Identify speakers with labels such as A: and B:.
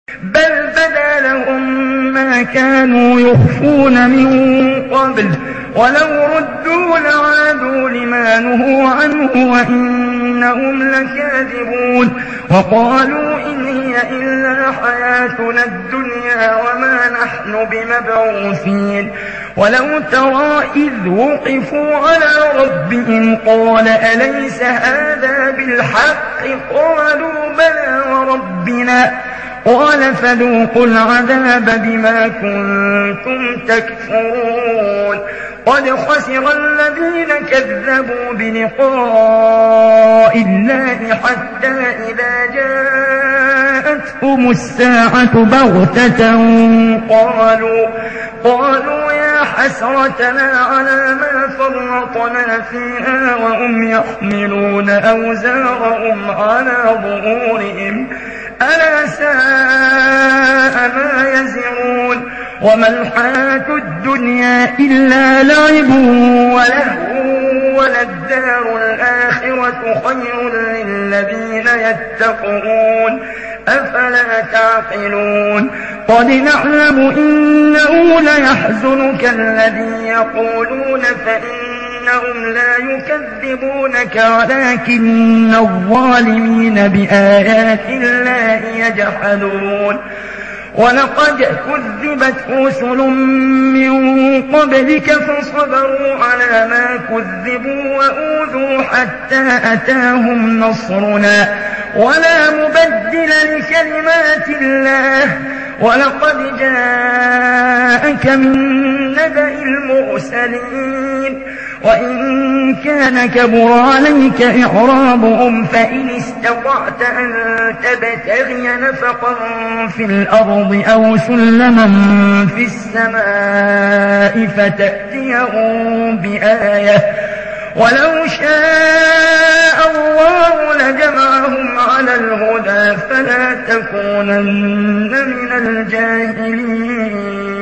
A: بل بدا لهم ما كانوا يخفون من قبل ولو ردوا لعادوا لما نهوا عنه وإنهم لكاذبون وقالوا إن هي إلا حياتنا الدنيا وما نحن بمبعوثين ولو ترى إذ وقفوا على ربهم قال أليس هذا بالحق قالوا بلى وربنا قال فذوقوا العذاب بما كنتم تكفرون قد خسر الذين كذبوا بلقاء الله حتى إذا جاءتهم الساعة بغتة قالوا يا حسرتنا على ما فرطنا فيها وهم يحملون أوزارهم على ظهورهم ألا ساء ما يزرون وما الحياة الدنيا إلا لعب ولهو وللدار الآخرة خير للذين يتقون أفلا تعقلون قد نعلم إنه ليحزنك الذي يقولون فإنهم لا يكذبونك ولكن الظالمين بآيات الله يجحدون ولقد كذبت رسل من قبلك فصبروا على ما كذبوا وأوذوا حتى أتاهم نصرنا ولا مبدل لكلمات الله ولقد جاءك من نبأ المرسلين وإن كان كبر عليك إعرابهم فإن استطعت أن تبتغي نفقا في الأرض أو سلما في السماء فتأتيهم بآية ولو شاء الله لجمعهم على الهدى فلا تكونن من الجاهلين